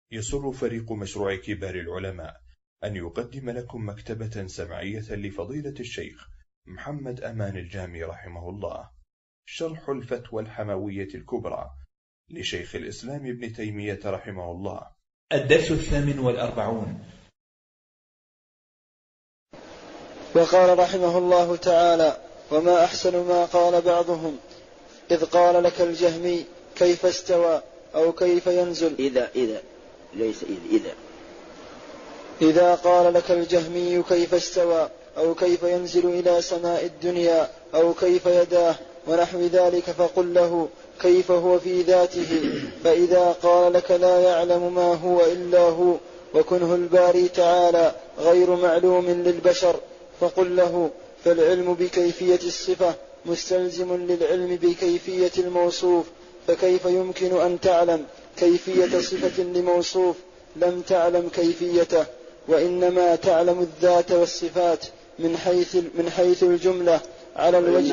يسر فريق مشروع كبار العلماء أن يقدم لكم مكتبة سمعية لفضيلة الشيخ محمد أمان الجامي رحمه الله، شرح الفتوى الحموية الكبرى لشيخ الإسلام ابن تيمية رحمه الله. الدرس 48. وقال رحمه الله تعالى: وما أحسن ما قال بعضهم إذ قال لك الجهمي كيف استوى أو كيف ينزل. إذا قال لك الجهمي كيف استوى أو كيف ينزل إلى سماء الدنيا أو كيف يداه ونحو ذلك فقل له كيف هو في ذاته. فإذا قال لك لا يعلم ما هو إلا هو وكنه الباري تعالى غير معلوم للبشر فقل له فالعلم بكيفية الصفة مستلزم للعلم بكيفية الموصوف، فكيف يمكن أن تعلم كيفية صفة لموصوف لم تعلم كيفيته؟ وإنما تعلم الذات والصفات من حيث الجملة على الوجه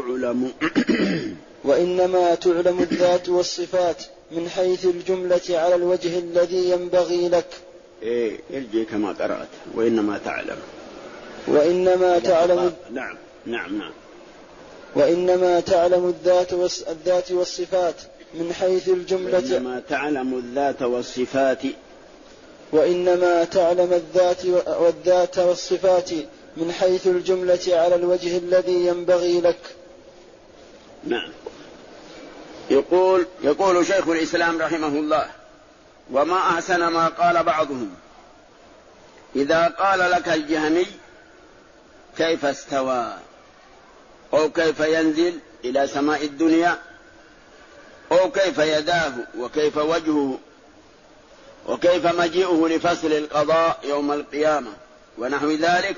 وإنما تعلم الذات والصفات من حيث الجملة على الوجه الذي ينبغي لك. يرجي كما قرأت وإنما تعلم نعم وإنما تعلم الذات والصفات من حيث الجملة وإنما تعلم الذات والصفات وإنما تعلم الذات والصفات من حيث الجملة على الوجه الذي ينبغي لك. نعم. يقول شيخ الإسلام رحمه الله: وما أحسن ما قال بعضهم إذا قال لك الجهمي كيف استوى أو كيف ينزل إلى سماء الدنيا أو كيف يداه وكيف وجهه وكيف مجيئه لفصل القضاء يوم القيامة ونحو ذلك،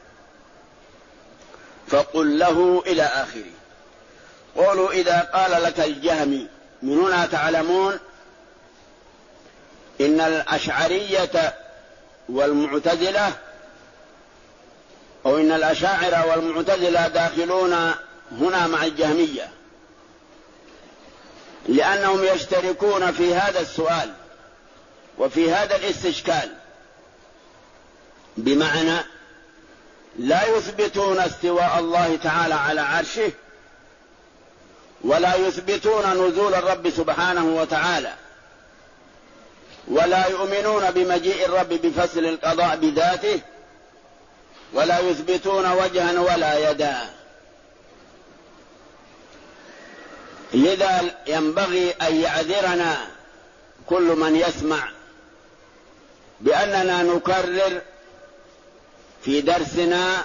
فقل له إلى آخره. قولوا إذا قال لك الجهمي، من هنا تعلمون إن الأشعرية والمعتزلة أو إن الأشاعرة والمعتزلة داخلون هنا مع الجهمية، لأنهم يشتركون في هذا السؤال وفي هذا الاستشكال، بمعنى لا يثبتون استواء الله تعالى على عرشه ولا يثبتون نزول الرب سبحانه وتعالى ولا يؤمنون بمجيء الرب بفصل القضاء بذاته ولا يثبتون وجها ولا يدا. لذا ينبغي أن يعذرنا كل من يسمع بأننا نكرر في درسنا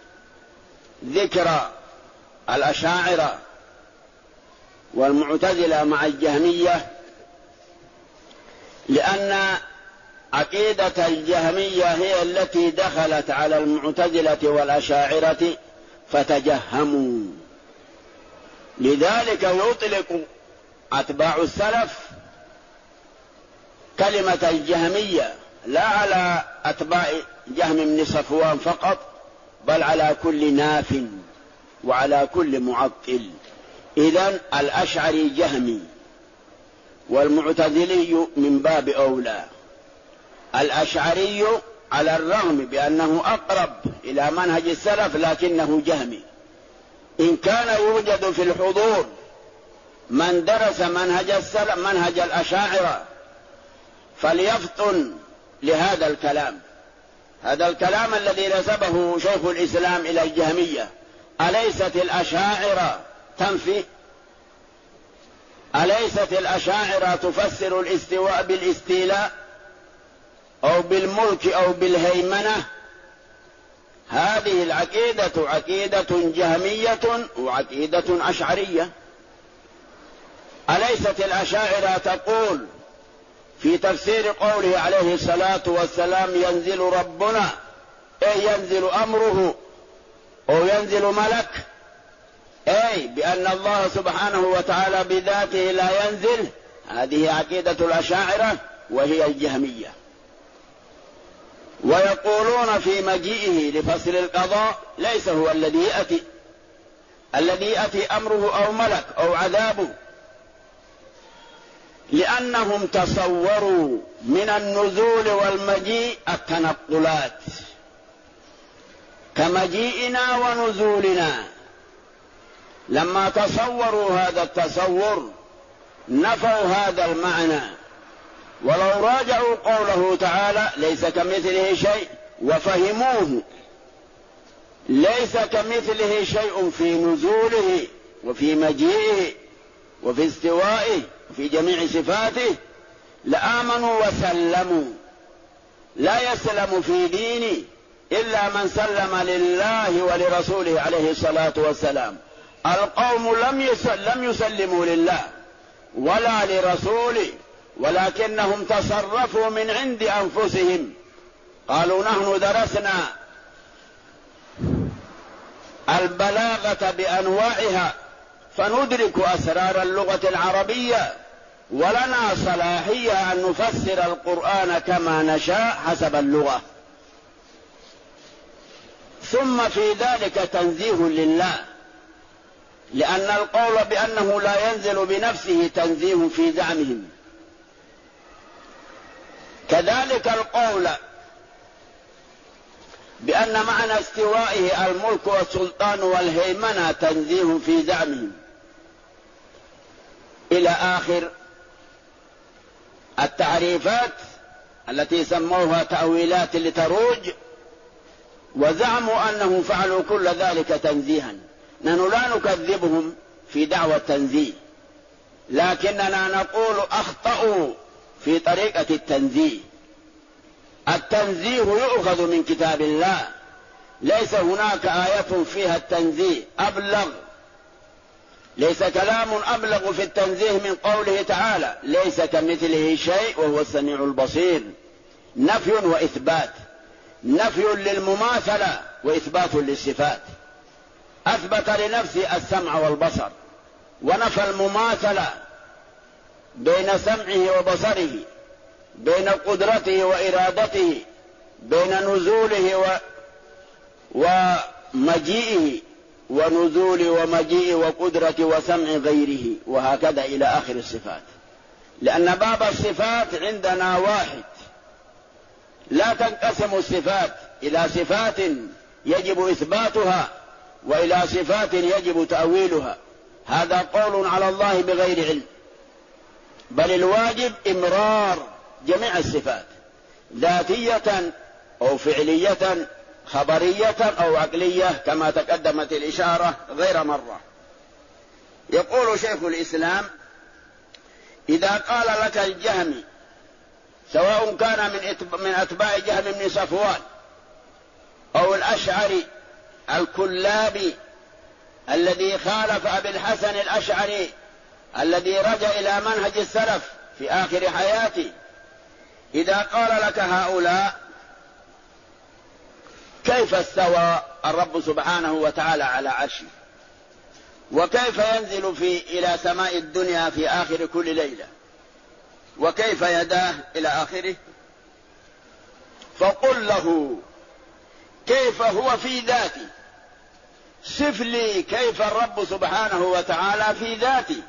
ذكر الأشاعرة والمعتزلة مع الجهمية، لأن عقيدة الجهمية هي التي دخلت على المعتزلة والأشاعرة فتجهموا. لذلك يطلق أتباع السلف كلمة الجهمية لا على أتباع جهم بن صفوان فقط، بل على كل ناف وعلى كل معطل. إذن الأشعري جهمي والمعتزلي من باب أولى. الأشعري على الرغم بأنه أقرب إلى منهج السلف لكنه جهمي. إن كان يوجد في الحضور من درس منهج السلف منهج الأشاعرة فليفطن لهذا الكلام. هذا الكلام الذي نسبه شيخ الإسلام إلى الجهمية، أليست الأشاعرة تنفي؟ أليست الأشاعرة تفسر الاستواء بالاستيلاء أو بالملك أو بالهيمنة؟ هذه العقيدة عقيدة جهمية وعقيدة أشعرية. أليست الأشاعرة تقول في تفسير قوله عليه الصلاة والسلام ينزل ربنا، أي ينزل أمره أو ينزل ملك، أي بأن الله سبحانه وتعالى بذاته لا ينزل؟ هذه عقيدة الأشاعرة وهي الجهمية. ويقولون في مجيئه لفصل القضاء ليس هو الذي يأتي أمره أو ملك أو عذابه، لأنهم تصوروا من النزول والمجيء التنقلات كمجيئنا ونزولنا. لما تصوروا هذا التصور نفوا هذا المعنى. ولو راجعوا قوله تعالى ليس كمثله شيء وفهموه، ليس كمثله شيء في نزوله وفي مجيئه وفي استوائه وفي جميع صفاته، لآمنوا وسلموا. لا يسلم في دينه إلا من سلم لله ولرسوله عليه الصلاة والسلام. القوم لم يسلموا لله ولا لرسوله، ولكنهم تصرفوا من عند أنفسهم. قالوا نحن درسنا البلاغة بأنواعها فندرك أسرار اللغة العربية، ولنا صلاحية أن نفسر القرآن كما نشاء حسب اللغة. ثم في ذلك تنزيه لله، لأن القول بأنه لا ينزل بنفسه تنزيه في زعمهم. كذلك القول بأن معنى استوائه الملك والسلطان والهيمنة تنزيه في زعمهم، إلى آخر التعريفات التي سموها تأويلات لتروج، وزعموا أنهم فعلوا كل ذلك تنزيها. نحن لا نكذبهم في دعوى التنزيه، لكننا نقول أخطأوا في طريقة التنزيه. التنزيه يؤخذ من كتاب الله، ليس هناك آية فيها التنزيه أبلغ، ليس كلام أبلغ في التنزيه من قوله تعالى ليس كمثله شيء وهو السميع البصير. نفي وإثبات، نفي للمماثلة وإثبات للصفات. أثبت لنفسه السمع والبصر، ونفى المماثلة بين سمعه وبصره، بين قدرته وإرادته، بين نزوله ومجيئه، ونزول ومجيء وقدرة وسمع غيره، وهكذا إلى آخر الصفات. لأن باب الصفات عندنا واحد، لا تنقسم الصفات إلى صفات يجب إثباتها وإلى صفات يجب تأويلها. هذا قول على الله بغير علم، بل الواجب إمرار جميع الصفات ذاتية أو فعلية، خبرية أو عقلية، كما تقدمت الإشارة غير مرة. يقول شيخ الإسلام: إذا قال لك الجهمي، سواء كان من أتباع جهم بن صفوان أو الأشعري الكلابي الذي خالف أبي الحسن الأشعري الذي رجع إلى منهج السلف في آخر حياته، إذا قال لك هؤلاء كيف استوى الرب سبحانه وتعالى على عرشه، وكيف ينزل إلى سماء الدنيا في آخر كل ليلة، وكيف يداه إلى آخره، فقل له كيف هو في ذاته، صف لي كيف الرب سبحانه وتعالى في ذاته.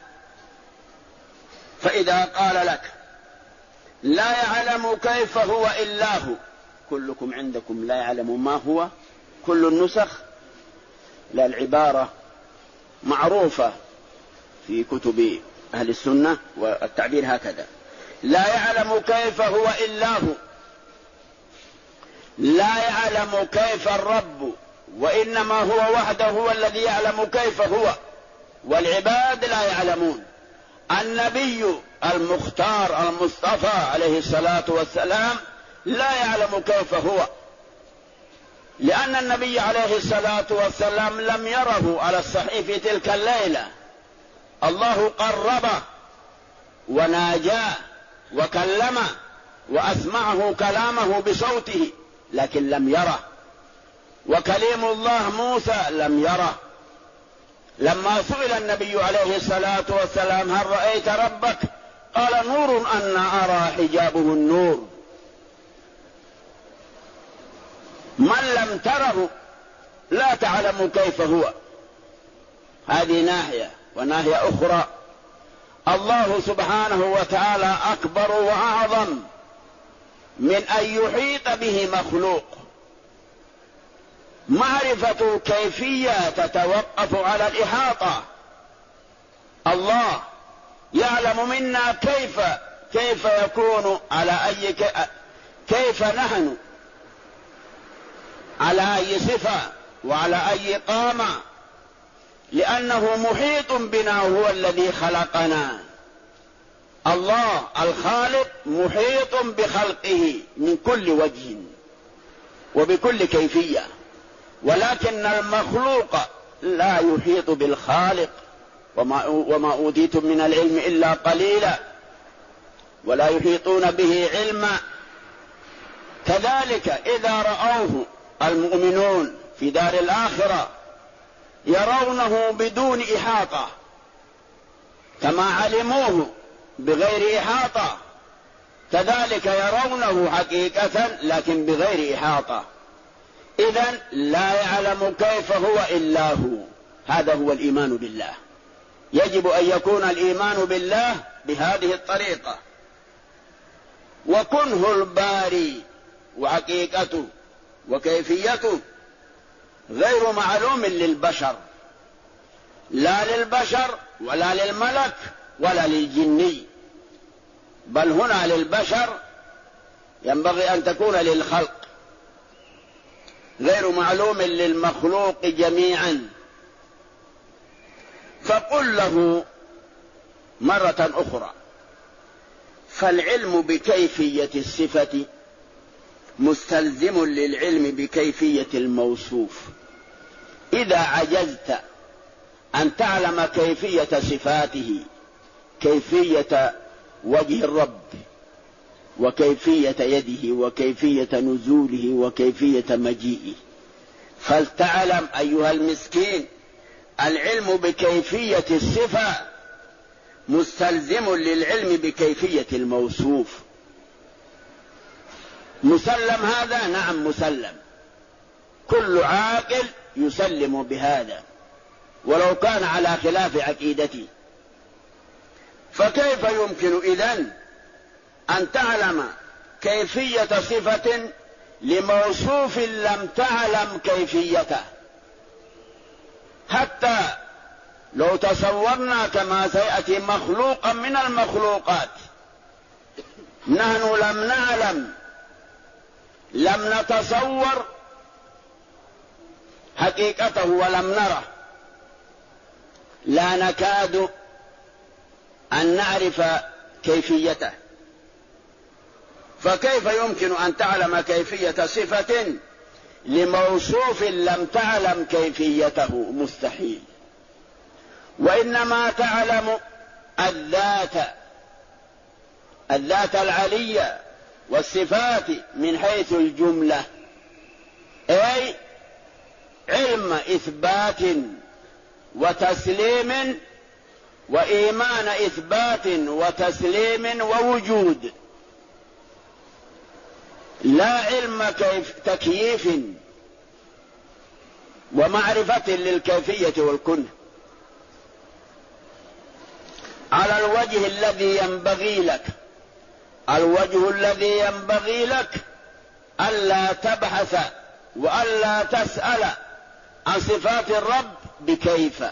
فإذا قال لك لا يعلم كيف هو إلا هو، كلكم عندكم لا يعلم ما هو، كل النسخ، لا، العبارة معروفة في كتب أهل السنة والتعبير هكذا: لا يعلم كيف هو إلا هو. لا يعلم كيف الرب، وإنما هو وحده هو الذي يعلم كيف هو، والعباد لا يعلمون. النبي المختار المصطفى عليه الصلاة والسلام لا يعلم كيف هو، لأن النبي عليه الصلاة والسلام لم يره على الصحيح في تلك الليلة. الله قربه وناجاه وكلمه وأسمعه كلامه بصوته، لكن لم يره. وكليم الله موسى لم يره. لما سئل النبي عليه الصلاة والسلام هل رأيت ربك؟ قال نور أنا أرى حجابه النور. من لم تره لا تعلم كيف هو. هذه ناحية. وناحية أخرى الله سبحانه وتعالى أكبر وأعظم من أن يحيط به مخلوق. معرفة الكيفية تتوقف على الإحاطة. الله يعلم منا كيف يكون على كيف نحن على أي صفة وعلى أي قامة، لأنه محيط بنا، هو الذي خلقنا. الله الخالق محيط بخلقه من كل وجه وبكل كيفية، ولكن المخلوق لا يحيط بالخالق. وما أوتيتم من العلم إلا قليلا، ولا يحيطون به علما. كذلك إذا رأوه المؤمنون في دار الآخرة يرونه بدون إحاطة، كما علموه بغير إحاطة، كذلك يرونه حقيقة لكن بغير إحاطة. إذن لا يعلم كيف هو إلا هو. هذا هو الإيمان بالله. يجب أن يكون الإيمان بالله بهذه الطريقة. وكنه الباري وحقيقته وكيفيته غير معلوم للبشر، لا للبشر ولا للملك ولا للجني، بل هنا للبشر، ينبغي أن تكون للخلق، غير معلوم للمخلوق جميعا. فقل له مرة أخرى: فالعلم بكيفية الصفة مستلزم للعلم بكيفية الموصوف. إذا عجزت أن تعلم كيفية صفاته، كيفية وجه الرب وكيفية يده وكيفية نزوله وكيفية مجيئه، فلتعلم أيها المسكين العلم بكيفية الصفة مستلزم للعلم بكيفية الموصوف. مسلم هذا؟ نعم مسلم، كل عاقل يسلم بهذا ولو كان على خلاف عقيدته. فكيف يمكن إذن أن تعلم كيفية صفة لموصوف لم تعلم كيفيته؟ حتى لو تصورنا كما سيأتي مخلوقا من المخلوقات، نحن لم نعلم، لم نتصور حقيقته ولم نره، لا نكاد أن نعرف كيفيته. فكيف يمكن أن تعلم كيفية صفة لموصوف لم تعلم كيفيته؟ مستحيل. وإنما تعلم الذات العلية والصفات من حيث الجملة، أي علم إثبات وتسليم وإيمان إثبات وتسليم ووجود، لا علم تكييف ومعرفة للكيفية والكنه على الوجه الذي ينبغي لك. الوجه الذي ينبغي لك ألا تبحث وألا تسأل عن صفات الرب بكيف.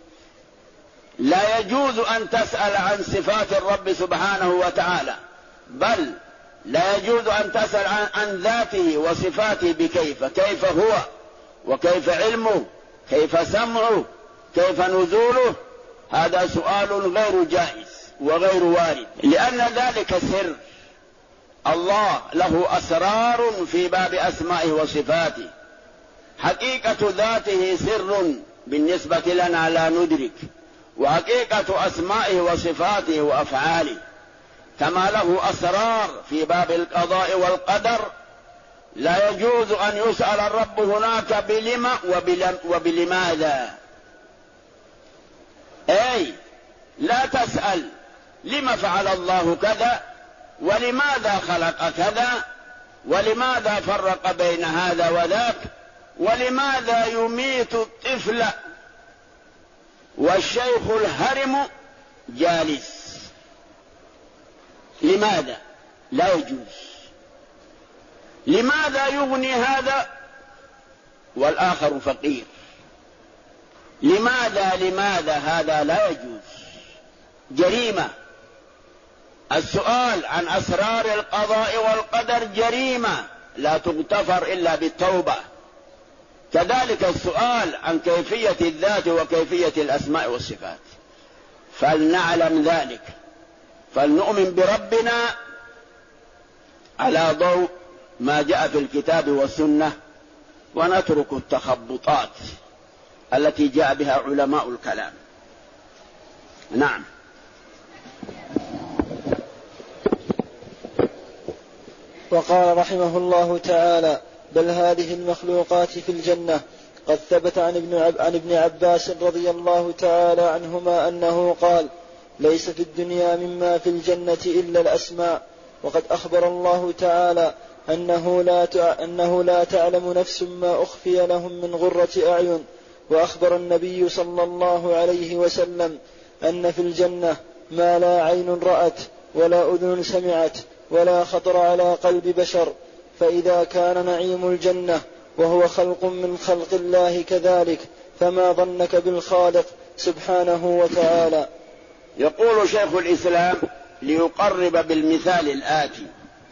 لا يجوز أن تسأل عن صفات الرب سبحانه وتعالى، بل لا يجوز أن تسأل عن ذاته وصفاته بكيف. كيف هو وكيف علمه، كيف سمعه، كيف نزوله، هذا سؤال غير جائز وغير وارد، لأن ذلك سر. الله له أسرار في باب أسمائه وصفاته. حقيقة ذاته سر بالنسبة لنا لا ندرك، وحقيقة أسمائه وصفاته وأفعاله كما له أسرار في باب القضاء والقدر. لا يجوز أن يسأل الرب هناك بلما وبلماذا، أي لا تسأل لما فعل الله كذا، ولماذا خلق كذا، ولماذا فرق بين هذا وذاك، ولماذا يميت الطفل والشيخ الهرم جالس. لماذا لا يجوز؟ لماذا يغني هذا والآخر فقير؟ لماذا هذا لا يجوز؟ جريمة. السؤال عن أسرار القضاء والقدر جريمة لا تغتفر إلا بالتوبة. كذلك السؤال عن كيفية الذات وكيفية الأسماء والصفات. فلنعلم ذلك، فلنؤمن بربنا على ضوء ما جاء في الكتاب والسنة، ونترك التخبطات التي جاء بها علماء الكلام. نعم. وقال رحمه الله تعالى: بل هذه المخلوقات في الجنة. قد ثبت عن ابن عباس رضي الله تعالى عنهما أنه قال: ليس في الدنيا مما في الجنة إلا الأسماء. وقد أخبر الله تعالى أنه لا تعلم نفس ما أخفي لهم من غرة أعين. وأخبر النبي صلى الله عليه وسلم أن في الجنة ما لا عين رأت ولا أذن سمعت ولا خطر على قلب بشر. فإذا كان نعيم الجنة وهو خلق من خلق الله كذلك، فما ظنك بالخالق سبحانه وتعالى. يقول شيخ الإسلام ليقرب بالمثال الآتي: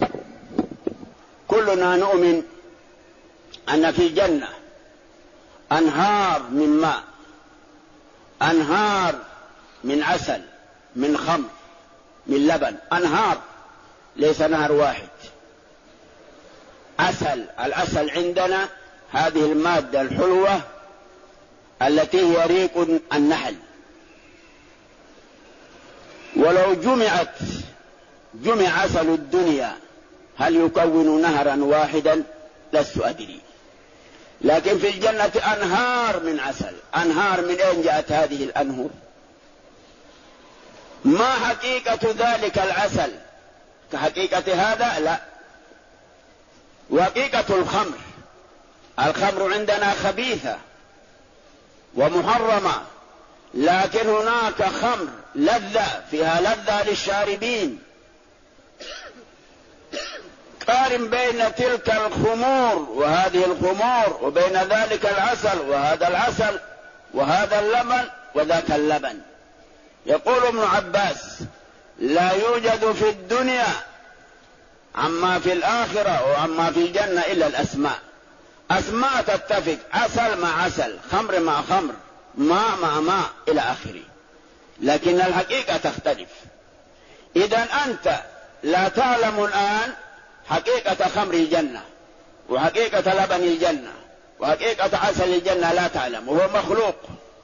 كلنا نؤمن أن في الجنة أنهار من ماء، أنهار من عسل، من خمر، من لبن، أنهار، ليس نهر واحد. عسل، العسل عندنا هذه المادة الحلوة التي هي ريق النحل، ولو جمع عسل الدنيا هل يكون نهرا واحدا؟ لست أدري. لكن في الجنة أنهار من عسل. أنهار من أين جاءت هذه الأنهار؟ ما حقيقة ذلك العسل كحقيقة هذا؟ لا. وحقيقة الخمر عندنا خبيثة ومحرمة، لكن هناك خمر لذة، فيها لذة للشاربين. قارن بين تلك الخمور وهذه الخمور، وبين ذلك العسل وهذا العسل، وهذا اللبن وذاك اللبن. يقول ابن عباس: لا يوجد في الدنيا عما في الآخرة وعما في الجنة إلا الأسماء. أسماء تتفق، عسل مع عسل، خمر مع خمر، ماء مع ماء، إلى آخره، لكن الحقيقة تختلف. إذن أنت لا تعلم الآن حقيقة خمر الجنة وحقيقة لبن الجنة وحقيقة عسل الجنة، لا تعلم، وهو مخلوق.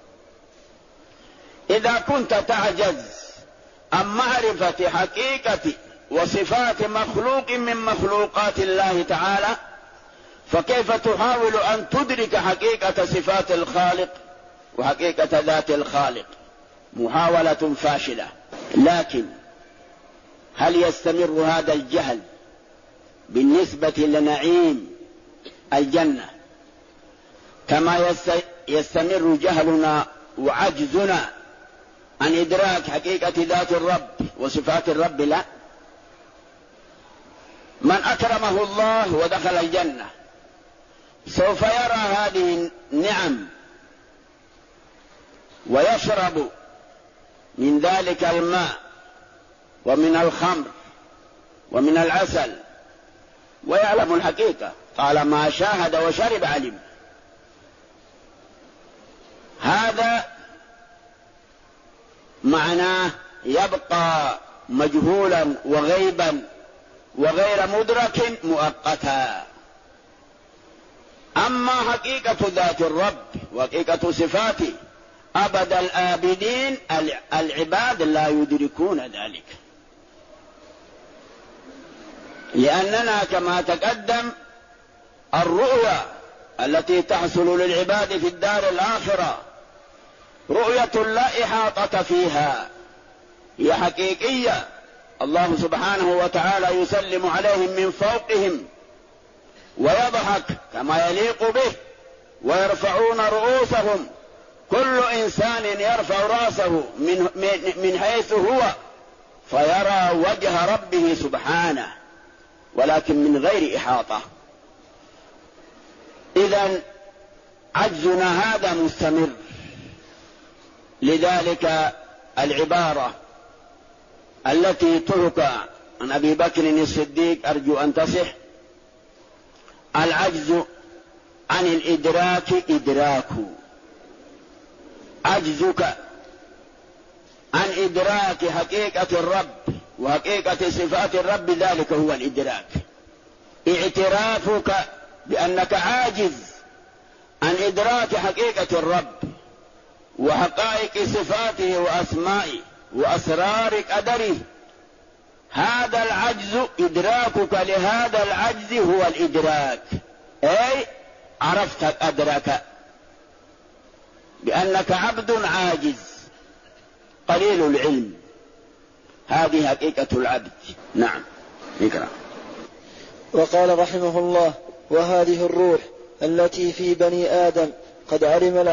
إذا كنت تعجز عن معرفة حقيقة وصفات مخلوق من مخلوقات الله تعالى، فكيف تحاول أن تدرك حقيقة صفات الخالق وحقيقة ذات الخالق؟ محاولة فاشلة. لكن هل يستمر هذا الجهل بالنسبة لنعيم الجنة كما يستمر جهلنا وعجزنا عن إدراك حقيقة ذات الرب وصفات الرب؟ لا. من أكرمه الله ودخل الجنة سوف يرى هذه النعم ويشرب من ذلك الماء ومن الخمر ومن العسل ويعلم الحقيقة، طالما شاهد وشرب علم. هذا معناه يبقى مجهولا وغيبا وغير مدرك مؤقتا. أما حقيقة ذات الرب وحقيقة صفاته أبد الآبدين العباد لا يدركون ذلك، لأننا كما تقدم الرؤيا التي تحصل للعباد في الدار الآخرة رؤية لا إحاطة فيها، هي حقيقية. الله سبحانه وتعالى يسلم عليهم من فوقهم ويضحك كما يليق به، ويرفعون رؤوسهم، كل إنسان يرفع رأسه من حيث هو، فيرى وجه ربه سبحانه، ولكن من غير إحاطة. إذن عجزنا هذا مستمر. لذلك العبارة التي تحكى عن أبي بكر الصديق أرجو أن تصح: العجز عن الإدراك إدراك. عجزك عن إدراك حقيقة الرب وحقيقة صفات الرب ذلك هو الإدراك. اعترافك بأنك عاجز عن إدراك حقيقة الرب وحقائق صفاته وأسمائه وأسرار قدره، هذا العجز إدراكك لهذا العجز هو الإدراك، أي عرفت قدرك بأنك عبد عاجز قليل العلم. هذه حقيقة العبد. نعم اقرأ. وقال رحمه الله: وهذه الروح التي في بني آدم قد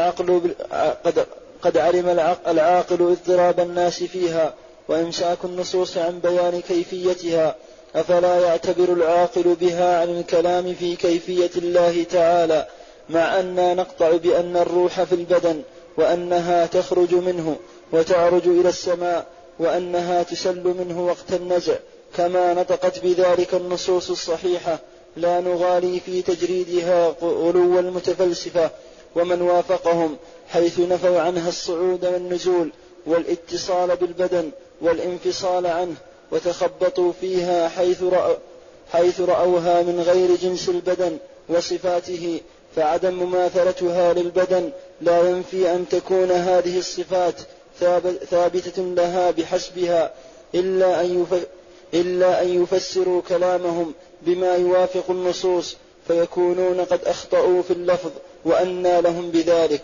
علم العاقل اضطراب الناس فيها وإمساك النصوص عن بيان كيفيتها، أفلا يعتبر العاقل بها عن الكلام في كيفية الله تعالى، مع أننا نقطع بأن الروح في البدن وأنها تخرج منه وتعرج إلى السماء وأنها تسل منه وقت النزع، كما نطقت بذلك النصوص الصحيحة، لا نغالي في تجريدها غلو المتفلسفة ومن وافقهم، حيث نفوا عنها الصعود والنزول والاتصال بالبدن والانفصال عنه، وتخبطوا فيها حيث رأوها من غير جنس البدن وصفاته، فعدم مماثلتها للبدن لا ينفي أن تكون هذه الصفات ثابتة لها بحسبها، إلا أن يفسروا كلامهم بما يوافق النصوص فيكونون قد أخطأوا في اللفظ، وأنى لهم بذلك.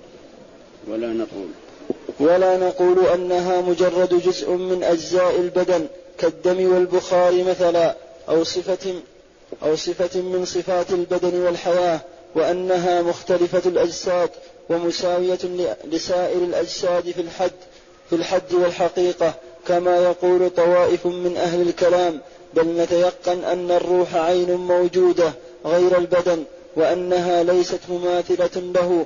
ولا نقول أنها مجرد جزء من أجزاء البدن كالدم والبخار مثلا، أو صفة من صفات البدن والحياة، وأنها مختلفة الأجساد ومساوية لسائر الأجساد في الحد والحقيقة، كما يقول طوائف من أهل الكلام، بل نتيقن أن الروح عين موجودة غير البدن، وأنها ليست مماثلة له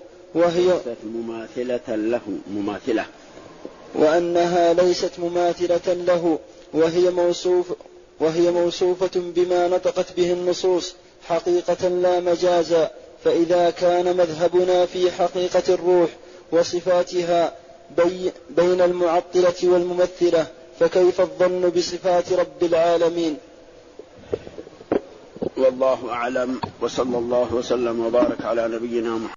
وهي موصوفة بما نطقت به النصوص حقيقة لا مجازا. فإذا كان مذهبنا في حقيقة الروح وصفاتها بين المعطلة والممثلة، فكيف الظن بصفات رب العالمين؟ والله أعلم، وصلى الله وسلم وبارك على نبينا محمد.